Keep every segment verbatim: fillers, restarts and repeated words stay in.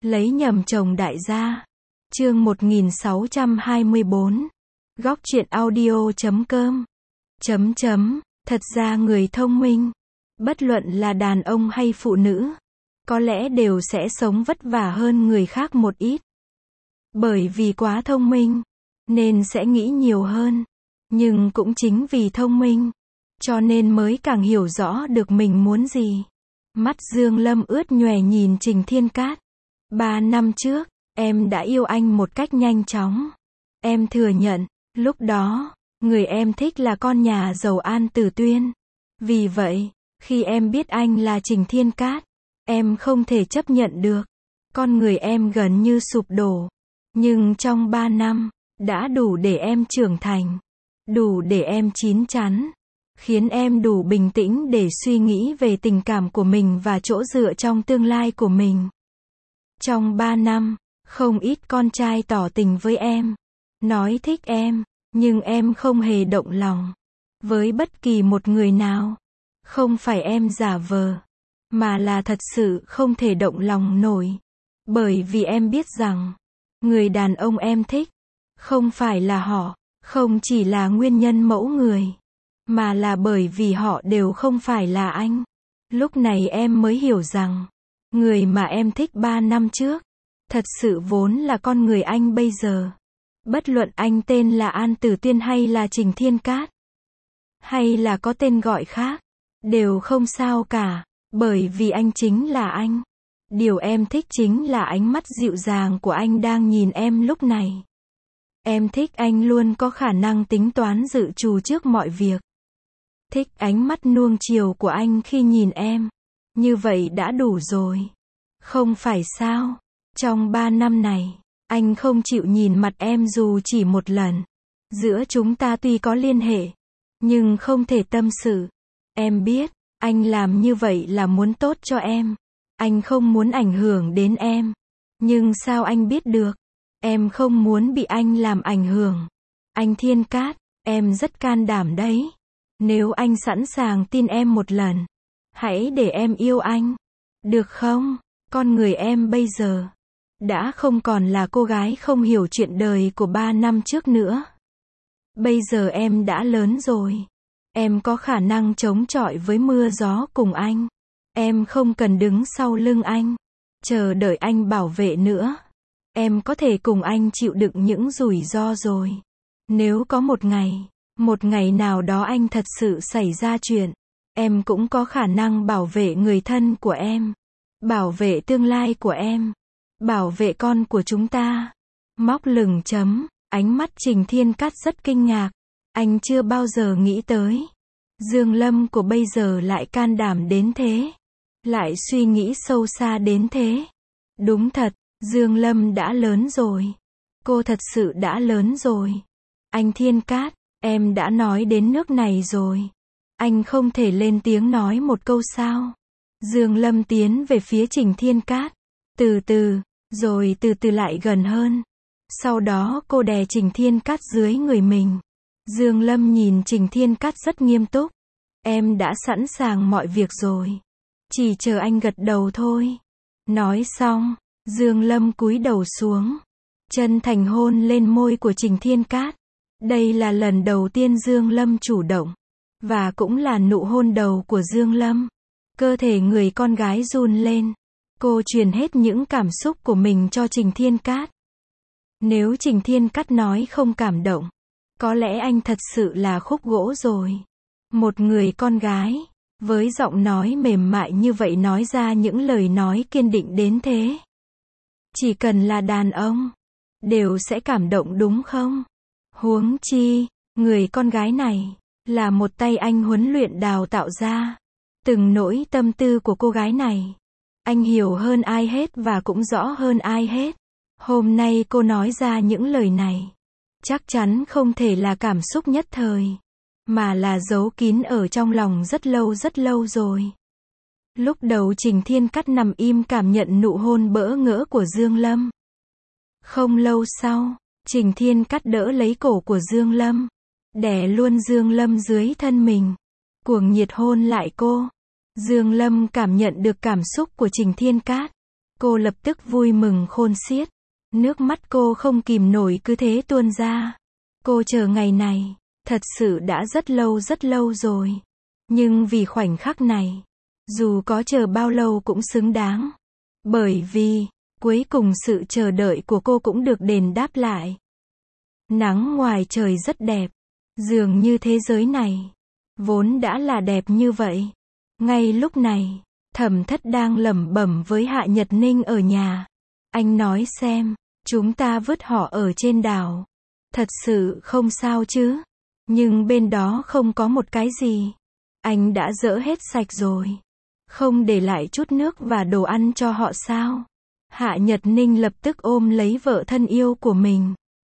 Lấy nhầm chồng đại gia. Chương một nghìn sáu trăm hai mươi bốn. Góc truyện audio chấm com. Chấm chấm. Thật ra người thông minh, bất luận là đàn ông hay phụ nữ, có lẽ đều sẽ sống vất vả hơn người khác một ít. Bởi vì quá thông minh, nên sẽ nghĩ nhiều hơn. Nhưng cũng chính vì thông minh, cho nên mới càng hiểu rõ được mình muốn gì. Mắt Dương Lâm ướt nhòe nhìn Trình Thiên Cát. Ba năm trước, em đã yêu anh một cách nhanh chóng. Em thừa nhận, lúc đó, người em thích là con nhà giàu An Tử Tuyên. Vì vậy, khi em biết anh là Trình Thiên Cát, em không thể chấp nhận được. Con người em gần như sụp đổ. Nhưng trong ba năm, đã đủ để em trưởng thành. Đủ để em chín chắn. Khiến em đủ bình tĩnh để suy nghĩ về tình cảm của mình và chỗ dựa trong tương lai của mình. Trong ba năm, không ít con trai tỏ tình với em. Nói thích em, nhưng em không hề động lòng. Với bất kỳ một người nào. Không phải em giả vờ. Mà là thật sự không thể động lòng nổi. Bởi vì em biết rằng, người đàn ông em thích, không phải là họ, không chỉ là nguyên nhân mẫu người, mà là bởi vì họ đều không phải là anh. Lúc này em mới hiểu rằng, người mà em thích ba năm trước, thật sự vốn là con người anh bây giờ. Bất luận anh tên là An Tử Tuyên hay là Trình Thiên Cát, hay là có tên gọi khác, đều không sao cả, bởi vì anh chính là anh. Điều em thích chính là ánh mắt dịu dàng của anh đang nhìn em lúc này. Em thích anh luôn có khả năng tính toán dự trù trước mọi việc. Thích ánh mắt nuông chiều của anh khi nhìn em. Như vậy đã đủ rồi. Không phải sao? Trong ba năm này, anh không chịu nhìn mặt em dù chỉ một lần. Giữa chúng ta tuy có liên hệ, nhưng không thể tâm sự. Em biết, anh làm như vậy là muốn tốt cho em. Anh không muốn ảnh hưởng đến em. Nhưng sao anh biết được? Em không muốn bị anh làm ảnh hưởng. Anh Thiên Cát, em rất can đảm đấy. Nếu anh sẵn sàng tin em một lần, hãy để em yêu anh. Được không? Con người em bây giờ đã không còn là cô gái không hiểu chuyện đời của ba năm trước nữa. Bây giờ em đã lớn rồi. Em có khả năng chống chọi với mưa gió cùng anh. Em không cần đứng sau lưng anh, chờ đợi anh bảo vệ nữa. Em có thể cùng anh chịu đựng những rủi ro rồi. Nếu có một ngày, một ngày nào đó anh thật sự xảy ra chuyện, em cũng có khả năng bảo vệ người thân của em, bảo vệ tương lai của em, bảo vệ con của chúng ta. Móc lửng chấm, ánh mắt Trình Thiên Cát rất kinh ngạc. Anh chưa bao giờ nghĩ tới Dương Lâm của bây giờ lại can đảm đến thế, lại suy nghĩ sâu xa đến thế. Đúng thật, Dương Lâm đã lớn rồi. Cô thật sự đã lớn rồi. Anh Thiên Cát, em đã nói đến nước này rồi. Anh không thể lên tiếng nói một câu sao? Dương Lâm tiến về phía Trình Thiên Cát. Từ từ, rồi từ từ lại gần hơn. Sau đó cô đè Trình Thiên Cát dưới người mình. Dương Lâm nhìn Trình Thiên Cát rất nghiêm túc. Em đã sẵn sàng mọi việc rồi. Chỉ chờ anh gật đầu thôi. Nói xong, Dương Lâm cúi đầu xuống, chân thành hôn lên môi của Trình Thiên Cát. Đây là lần đầu tiên Dương Lâm chủ động, và cũng là nụ hôn đầu của Dương Lâm. Cơ thể người con gái run lên. Cô truyền hết những cảm xúc của mình cho Trình Thiên Cát. Nếu Trình Thiên Cát nói không cảm động, có lẽ anh thật sự là khúc gỗ rồi. Một người con gái, với giọng nói mềm mại như vậy nói ra những lời nói kiên định đến thế. Chỉ cần là đàn ông, đều sẽ cảm động đúng không? Huống chi, người con gái này, là một tay anh huấn luyện đào tạo ra. Từng nỗi tâm tư của cô gái này, anh hiểu hơn ai hết và cũng rõ hơn ai hết. Hôm nay cô nói ra những lời này, chắc chắn không thể là cảm xúc nhất thời, mà là giấu kín ở trong lòng rất lâu rất lâu rồi. Lúc đầu Trình Thiên Cát nằm im cảm nhận nụ hôn bỡ ngỡ của Dương Lâm. Không lâu sau, Trình Thiên Cát đỡ lấy cổ của Dương Lâm, đè luôn Dương Lâm dưới thân mình, cuồng nhiệt hôn lại cô. Dương Lâm cảm nhận được cảm xúc của Trình Thiên Cát. Cô lập tức vui mừng khôn xiết. Nước mắt cô không kìm nổi cứ thế tuôn ra. Cô chờ ngày này, thật sự đã rất lâu rất lâu rồi. Nhưng vì khoảnh khắc này, dù có chờ bao lâu cũng xứng đáng. Bởi vì, cuối cùng sự chờ đợi của cô cũng được đền đáp lại. Nắng ngoài trời rất đẹp. Dường như thế giới này, vốn đã là đẹp như vậy. Ngay lúc này, Thẩm Thất đang lẩm bẩm với Hạ Nhật Ninh ở nhà. Anh nói xem, chúng ta vứt họ ở trên đảo. Thật sự không sao chứ. Nhưng bên đó không có một cái gì. Anh đã dỡ hết sạch rồi. Không để lại chút nước và đồ ăn cho họ sao? Hạ Nhật Ninh lập tức ôm lấy vợ thân yêu của mình.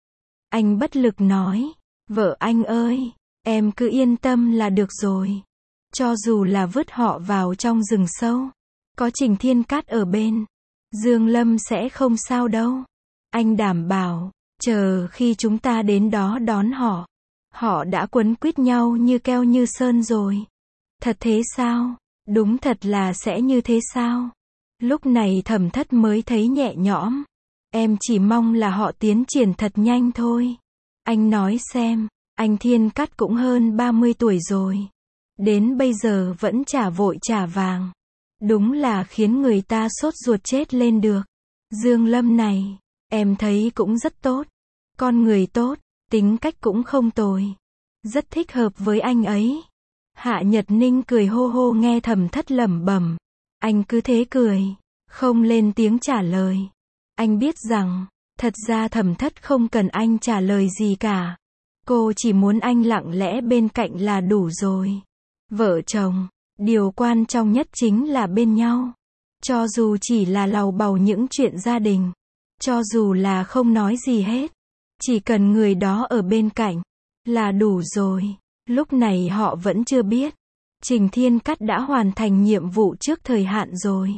Anh bất lực nói, vợ anh ơi, em cứ yên tâm là được rồi. Cho dù là vứt họ vào trong rừng sâu, có Trình Thiên Cát ở bên, Dương Lâm sẽ không sao đâu. Anh đảm bảo, chờ khi chúng ta đến đó đón họ, họ đã quấn quýt nhau như keo như sơn rồi. Thật thế sao? Đúng thật là sẽ như thế sao? Lúc này Thẩm Thất mới thấy nhẹ nhõm. Em chỉ mong là họ tiến triển thật nhanh thôi. Anh nói xem, anh Thiên Cát cũng hơn ba mươi tuổi rồi. Đến bây giờ vẫn chả vội chả vàng. Đúng là khiến người ta sốt ruột chết lên được. Dương Lâm này, em thấy cũng rất tốt. Con người tốt, tính cách cũng không tồi. Rất thích hợp với anh ấy. Hạ Nhật Ninh cười hô hô nghe Thẩm Thất lẩm bẩm. Anh cứ thế cười, không lên tiếng trả lời. Anh biết rằng, thật ra Thẩm Thất không cần anh trả lời gì cả. Cô chỉ muốn anh lặng lẽ bên cạnh là đủ rồi. Vợ chồng, điều quan trọng nhất chính là bên nhau. Cho dù chỉ là lầu bầu những chuyện gia đình. Cho dù là không nói gì hết. Chỉ cần người đó ở bên cạnh, là đủ rồi. Lúc này họ vẫn chưa biết. Trình Thiên Cát đã hoàn thành nhiệm vụ trước thời hạn rồi.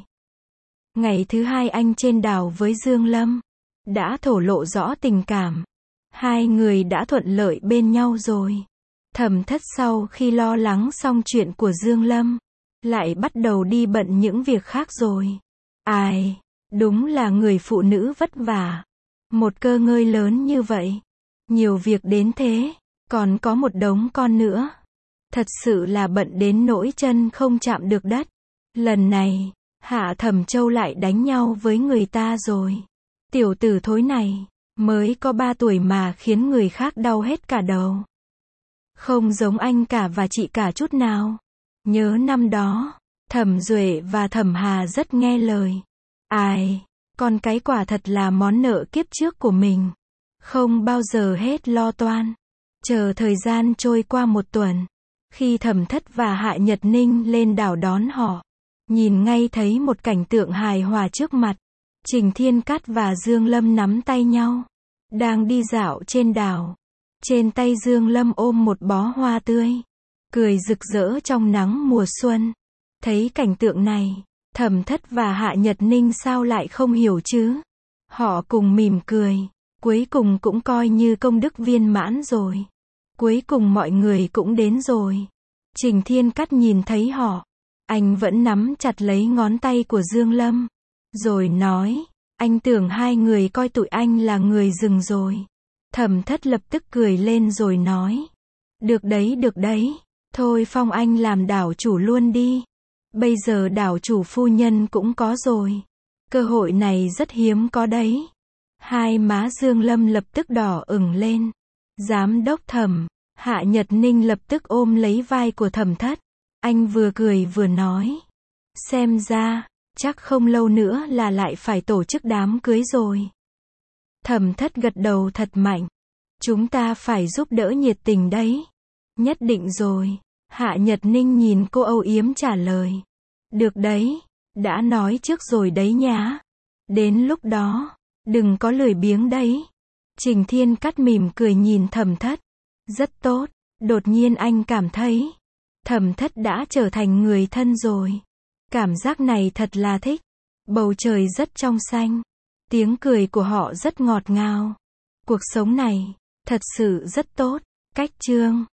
Ngày thứ hai anh trên đảo với Dương Lâm. Đã thổ lộ rõ tình cảm. Hai người đã thuận lợi bên nhau rồi. Thẩm Thất sau khi lo lắng xong chuyện của Dương Lâm, lại bắt đầu đi bận những việc khác rồi. Ai, đúng là người phụ nữ vất vả. Một cơ ngơi lớn như vậy. Nhiều việc đến thế, còn có một đống con nữa. Thật sự là bận đến nỗi chân không chạm được đất. Lần này, Hạ Thẩm Châu lại đánh nhau với người ta rồi. Tiểu tử thối này, mới có ba tuổi mà khiến người khác đau hết cả đầu. Không giống anh cả và chị cả chút nào. Nhớ năm đó, Thẩm Duệ và Thẩm Hà rất nghe lời. Ai, con cái quả thật là món nợ kiếp trước của mình. Không bao giờ hết lo toan. Chờ thời gian trôi qua một tuần. Khi Thẩm Thất và Hạ Nhật Ninh lên đảo đón họ, nhìn ngay thấy một cảnh tượng hài hòa trước mặt. Trình Thiên Cát và Dương Lâm nắm tay nhau, đang đi dạo trên đảo. Trên tay Dương Lâm ôm một bó hoa tươi, cười rực rỡ trong nắng mùa xuân. Thấy cảnh tượng này, Thẩm Thất và Hạ Nhật Ninh sao lại không hiểu chứ? Họ cùng mỉm cười, cuối cùng cũng coi như công đức viên mãn rồi. Cuối cùng mọi người cũng đến rồi. Trình Thiên Cát nhìn thấy họ, anh vẫn nắm chặt lấy ngón tay của Dương Lâm, rồi nói, anh tưởng hai người coi tụi anh là người rừng rồi. Thẩm Thất lập tức cười lên rồi nói, được đấy được đấy, thôi phong anh làm đảo chủ luôn đi. Bây giờ đảo chủ phu nhân cũng có rồi. Cơ hội này rất hiếm có đấy. Hai má Dương Lâm lập tức đỏ ửng lên. Giám đốc Thẩm, Hạ Nhật Ninh lập tức ôm lấy vai của Thẩm Thất. Anh vừa cười vừa nói, xem ra, chắc không lâu nữa là lại phải tổ chức đám cưới rồi. Thẩm Thất gật đầu thật mạnh. Chúng ta phải giúp đỡ nhiệt tình đấy. Nhất định rồi. Hạ Nhật Ninh nhìn cô âu yếm trả lời. Được đấy, đã nói trước rồi đấy nhá. Đến lúc đó, đừng có lười biếng đấy. Trình Thiên Cát mỉm cười nhìn Thẩm Thất. Rất tốt, đột nhiên anh cảm thấy, Thẩm Thất đã trở thành người thân rồi. Cảm giác này thật là thích. Bầu trời rất trong xanh. Tiếng cười của họ rất ngọt ngào. Cuộc sống này, thật sự rất tốt. Cách chương